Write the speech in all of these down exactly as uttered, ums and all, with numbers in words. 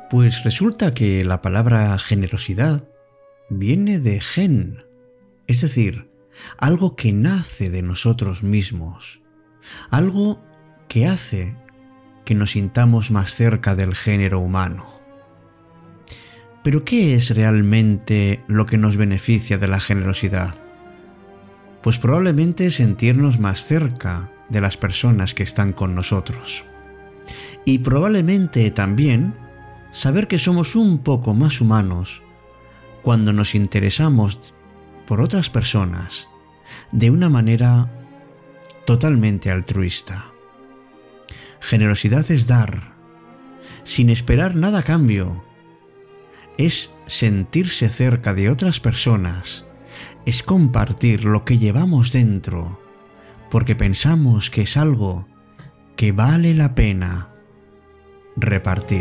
Pues resulta que la palabra generosidad viene de gen, es decir, algo que nace de nosotros mismos, algo que hace que nos sintamos más cerca del género humano. Pero ¿qué es realmente lo que nos beneficia de la generosidad? Pues probablemente sentirnos más cerca de las personas que están con nosotros. Y probablemente también saber que somos un poco más humanos cuando nos interesamos por otras personas de una manera totalmente altruista. Generosidad es dar, sin esperar nada a cambio. Es sentirse cerca de otras personas, es compartir lo que llevamos dentro, porque pensamos que es algo que vale la pena repartir.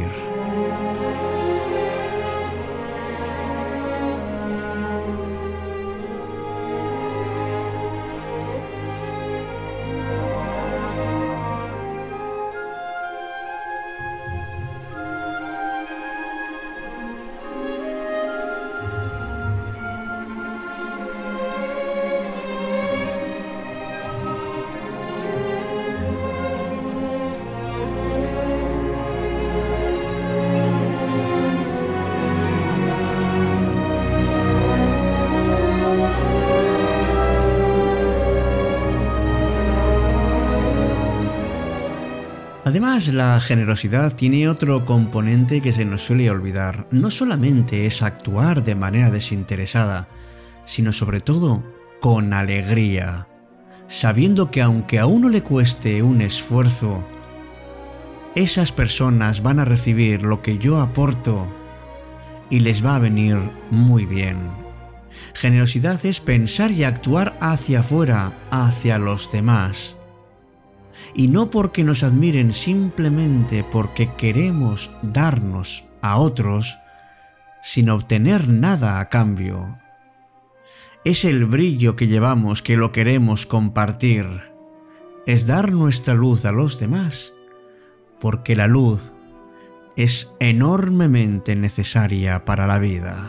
Además, la generosidad tiene otro componente que se nos suele olvidar. No solamente es actuar de manera desinteresada, sino sobre todo con alegría, sabiendo que aunque a uno le cueste un esfuerzo, esas personas van a recibir lo que yo aporto y les va a venir muy bien. Generosidad es pensar y actuar hacia afuera, hacia los demás. Y no porque nos admiren, simplemente porque queremos darnos a otros sin obtener nada a cambio. Es el brillo que llevamos que lo queremos compartir. Es dar nuestra luz a los demás, porque la luz es enormemente necesaria para la vida.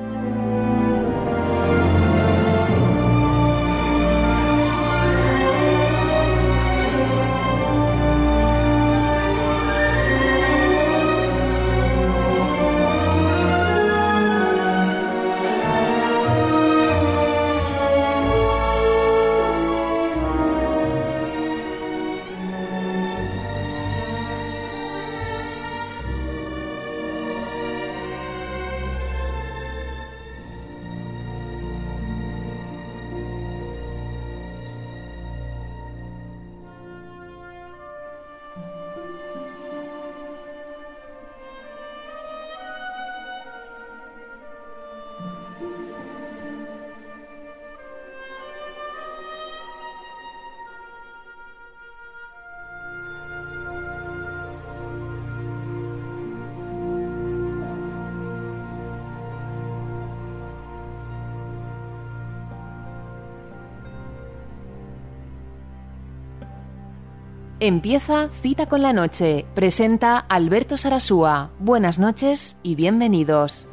Empieza Cita con la Noche. Presenta Alberto Sarasúa. Buenas noches y bienvenidos.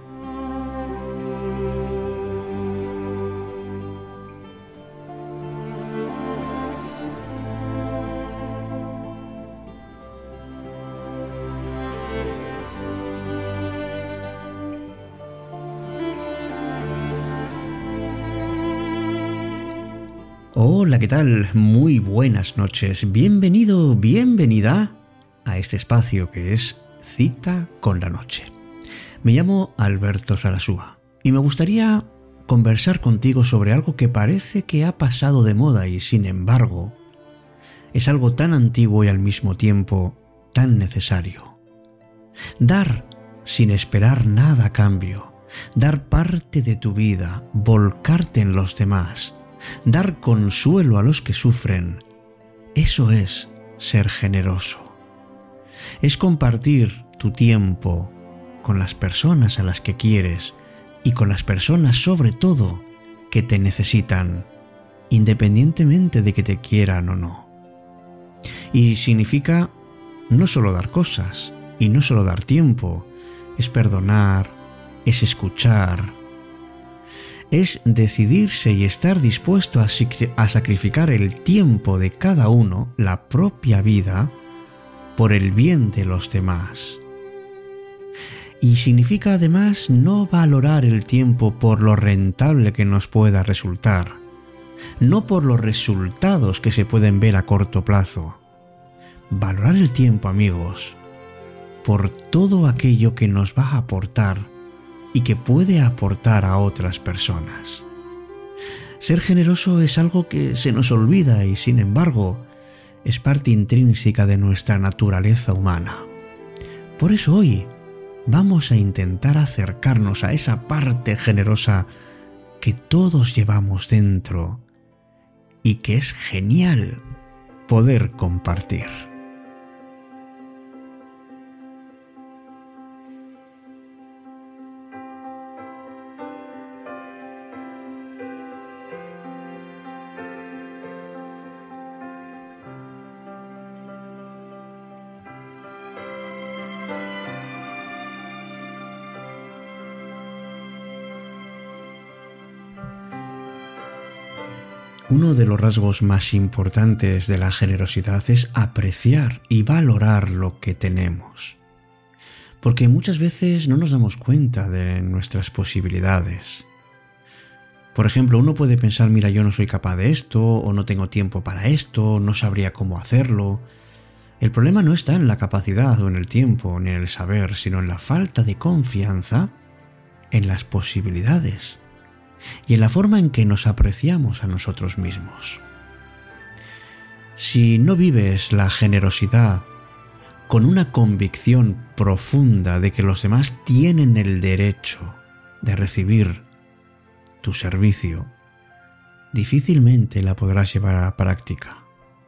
Hola, ¿qué tal? Muy buenas noches. Bienvenido, bienvenida a este espacio que es Cita con la Noche. Me llamo Alberto Sarasúa y me gustaría conversar contigo sobre algo que parece que ha pasado de moda y, sin embargo, es algo tan antiguo y al mismo tiempo tan necesario. Dar sin esperar nada a cambio, dar parte de tu vida, volcarte en los demás, dar consuelo a los que sufren, eso es ser generoso. Es compartir tu tiempo con las personas a las que quieres y con las personas sobre todo que te necesitan, independientemente de que te quieran o no. Y significa no solo dar cosas y no solo dar tiempo es perdonar, es escuchar. Es decidirse y estar dispuesto a, a sacrificar el tiempo de cada uno, la propia vida, por el bien de los demás. Y significa además no valorar el tiempo por lo rentable que nos pueda resultar, no por los resultados que se pueden ver a corto plazo. Valorar el tiempo, amigos, por todo aquello que nos va a aportar y que puede aportar a otras personas. Ser generoso es algo que se nos olvida y, sin embargo, es parte intrínseca de nuestra naturaleza humana. Por eso hoy vamos a intentar acercarnos a esa parte generosa que todos llevamos dentro y que es genial poder compartir. Uno de los rasgos más importantes de la generosidad es apreciar y valorar lo que tenemos. Porque muchas veces no nos damos cuenta de nuestras posibilidades. Por ejemplo, uno puede pensar, mira, yo no soy capaz de esto, o no tengo tiempo para esto, no sabría cómo hacerlo. El problema no está en la capacidad o en el tiempo, ni en el saber, sino en la falta de confianza en las posibilidades y en la forma en que nos apreciamos a nosotros mismos. Si no vives la generosidad con una convicción profunda de que los demás tienen el derecho de recibir tu servicio, difícilmente la podrás llevar a la práctica.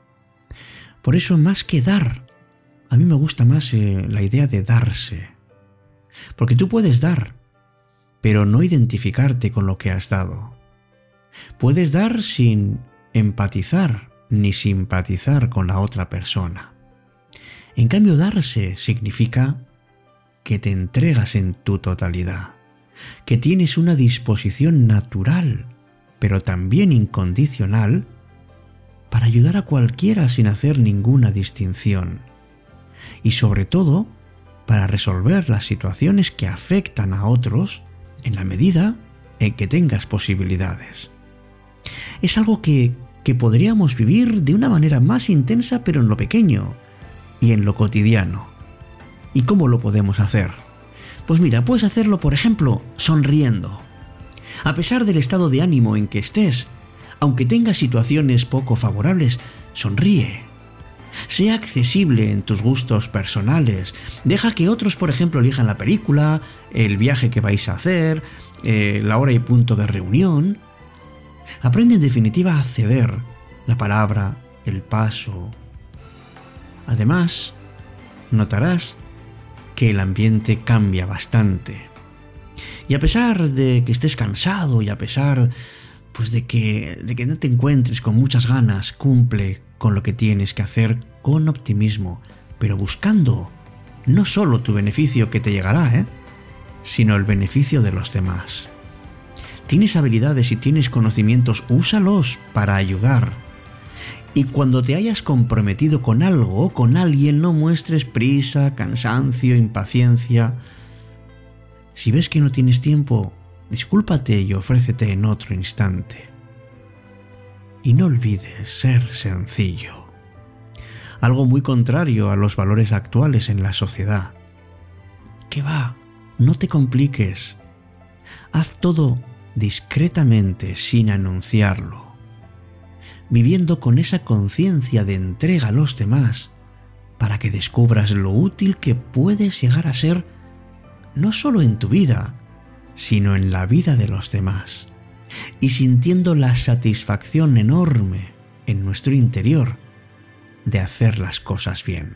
Por eso, más que dar, a mí me gusta más eh, la idea de darse. Porque tú puedes dar, pero no identificarte con lo que has dado. Puedes dar sin empatizar ni simpatizar con la otra persona. En cambio, darse significa que te entregas en tu totalidad, que tienes una disposición natural, pero también incondicional, para ayudar a cualquiera sin hacer ninguna distinción. Y sobre todo, para resolver las situaciones que afectan a otros en la medida en que tengas posibilidades. Es algo que, que podríamos vivir de una manera más intensa, pero en lo pequeño y en lo cotidiano. ¿Y cómo lo podemos hacer? Pues mira, puedes hacerlo, por ejemplo, sonriendo. A pesar del estado de ánimo en que estés, aunque tengas situaciones poco favorables, sonríe. Sea accesible en tus gustos personales. Deja que otros, por ejemplo, elijan la película, el viaje que vais a hacer, eh, la hora y punto de reunión. Aprende en definitiva a ceder la palabra, el paso. Además, notarás que el ambiente cambia bastante. Y a pesar de que estés cansado y a pesar pues de que, de que no te encuentres con muchas ganas, cumple con lo que tienes que hacer con optimismo, pero buscando no solo tu beneficio que te llegará, ¿eh? sino el beneficio de los demás. Tienes habilidades y tienes conocimientos, úsalos para ayudar. Y cuando te hayas comprometido con algo o con alguien, no muestres prisa, cansancio, impaciencia. Si ves que no tienes tiempo, discúlpate y ofrécete en otro instante. Y no olvides ser sencillo. Algo muy contrario a los valores actuales en la sociedad. ¿Qué va? No te compliques. Haz todo discretamente sin anunciarlo, viviendo con esa conciencia de entrega a los demás para que descubras lo útil que puedes llegar a ser no solo en tu vida, sino en la vida de los demás, y sintiendo la satisfacción enorme en nuestro interior de hacer las cosas bien.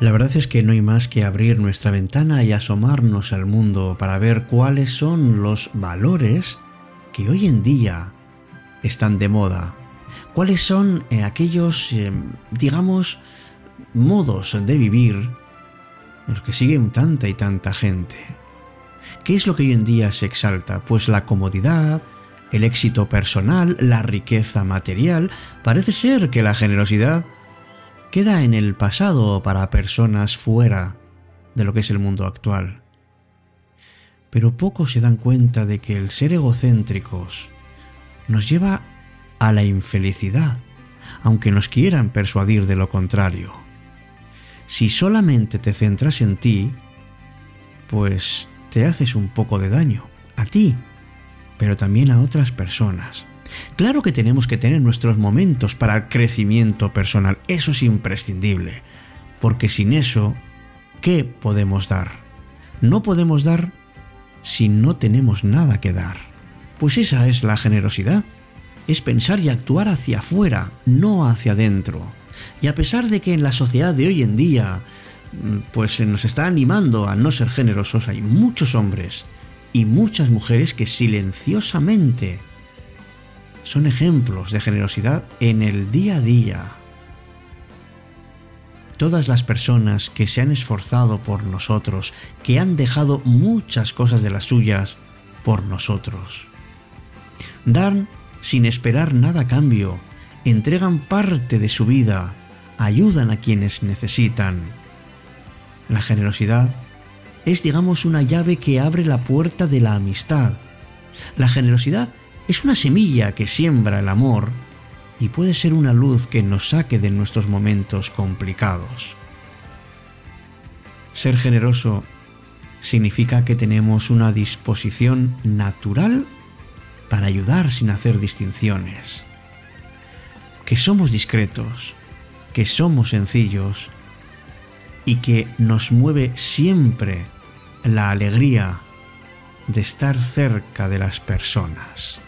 La verdad es que no hay más que abrir nuestra ventana y asomarnos al mundo para ver cuáles son los valores que hoy en día están de moda. ¿Cuáles son eh, aquellos, eh, digamos, modos de vivir en los que siguen tanta y tanta gente? ¿Qué es lo que hoy en día se exalta? Pues la comodidad, el éxito personal, la riqueza material. Parece ser que la generosidad queda en el pasado para personas fuera de lo que es el mundo actual. Pero pocos se dan cuenta de que el ser egocéntricos nos lleva a la infelicidad, aunque nos quieran persuadir de lo contrario. Si solamente te centras en ti, pues te haces un poco de daño, a ti, pero también a otras personas. Claro que tenemos que tener nuestros momentos para el crecimiento personal, eso es imprescindible, porque sin eso, ¿qué podemos dar? No podemos dar si no tenemos nada que dar. Pues esa es la generosidad, es pensar y actuar hacia afuera, no hacia adentro. Y a pesar de que en la sociedad de hoy en día pues se nos está animando a no ser generosos, hay muchos hombres y muchas mujeres que silenciosamente son ejemplos de generosidad en el día a día. Todas las personas que se han esforzado por nosotros, que han dejado muchas cosas de las suyas por nosotros. Dan sin esperar nada a cambio, entregan parte de su vida, ayudan a quienes necesitan. La generosidad es, digamos, una llave que abre la puerta de la amistad. La generosidad es una semilla que siembra el amor y puede ser una luz que nos saque de nuestros momentos complicados. Ser generoso significa que tenemos una disposición natural para ayudar sin hacer distinciones, que somos discretos, que somos sencillos y que nos mueve siempre la alegría de estar cerca de las personas.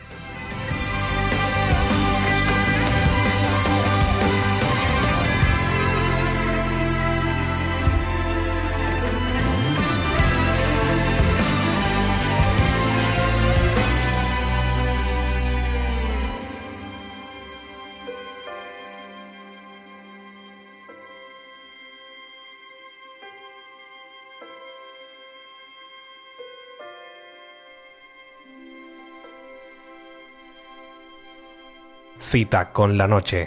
Cita con la noche.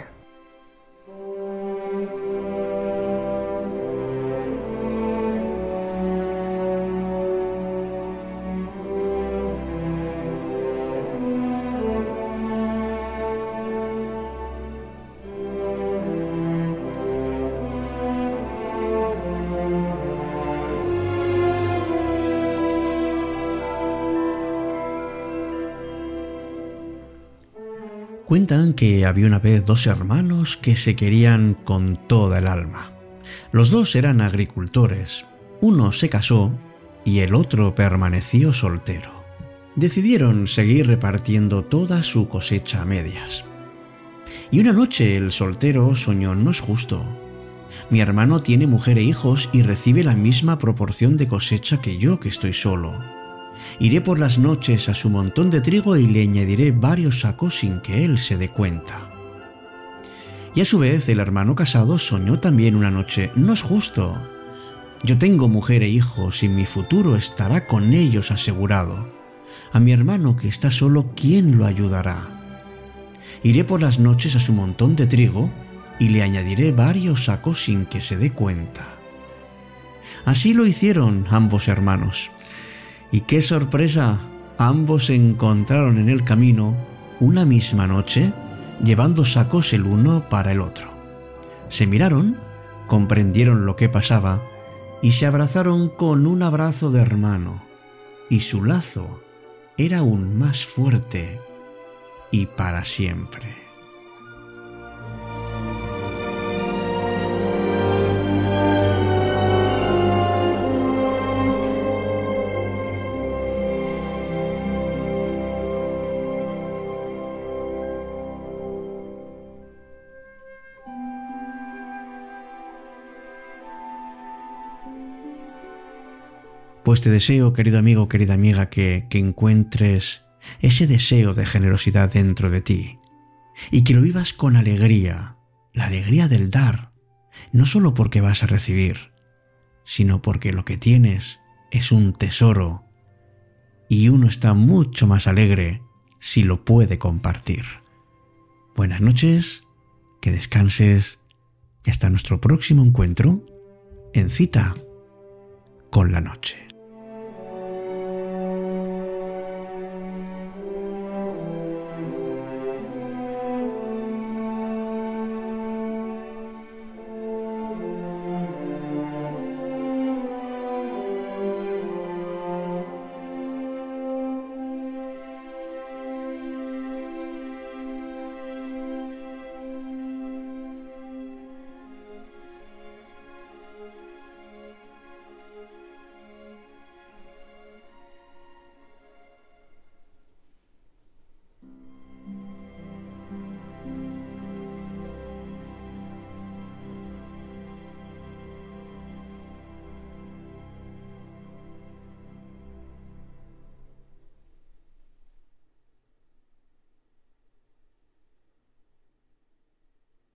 Cuentan que había una vez dos hermanos que se querían con toda el alma. Los dos eran agricultores. Uno se casó y el otro permaneció soltero. Decidieron seguir repartiendo toda su cosecha a medias. Y una noche el soltero soñó: no es justo. Mi hermano tiene mujer e hijos y recibe la misma proporción de cosecha que yo, que estoy solo. Iré por las noches a su montón de trigo y le añadiré varios sacos sin que él se dé cuenta. Y a su vez el hermano casado soñó también una noche: no es justo. Yo tengo mujer e hijos y mi futuro estará con ellos asegurado. A mi hermano que está solo, ¿quién lo ayudará? Iré por las noches a su montón de trigo y le añadiré varios sacos sin que se dé cuenta. Así lo hicieron ambos hermanos. Y qué sorpresa, ambos se encontraron en el camino una misma noche, llevando sacos el uno para el otro. Se miraron, comprendieron lo que pasaba y se abrazaron con un abrazo de hermano, y su lazo era aún más fuerte y para siempre. Pues te deseo, querido amigo, querida amiga, que, que encuentres ese deseo de generosidad dentro de ti y que lo vivas con alegría, la alegría del dar, no solo porque vas a recibir, sino porque lo que tienes es un tesoro y uno está mucho más alegre si lo puede compartir. Buenas noches, que descanses y hasta nuestro próximo encuentro en Cita con la Noche.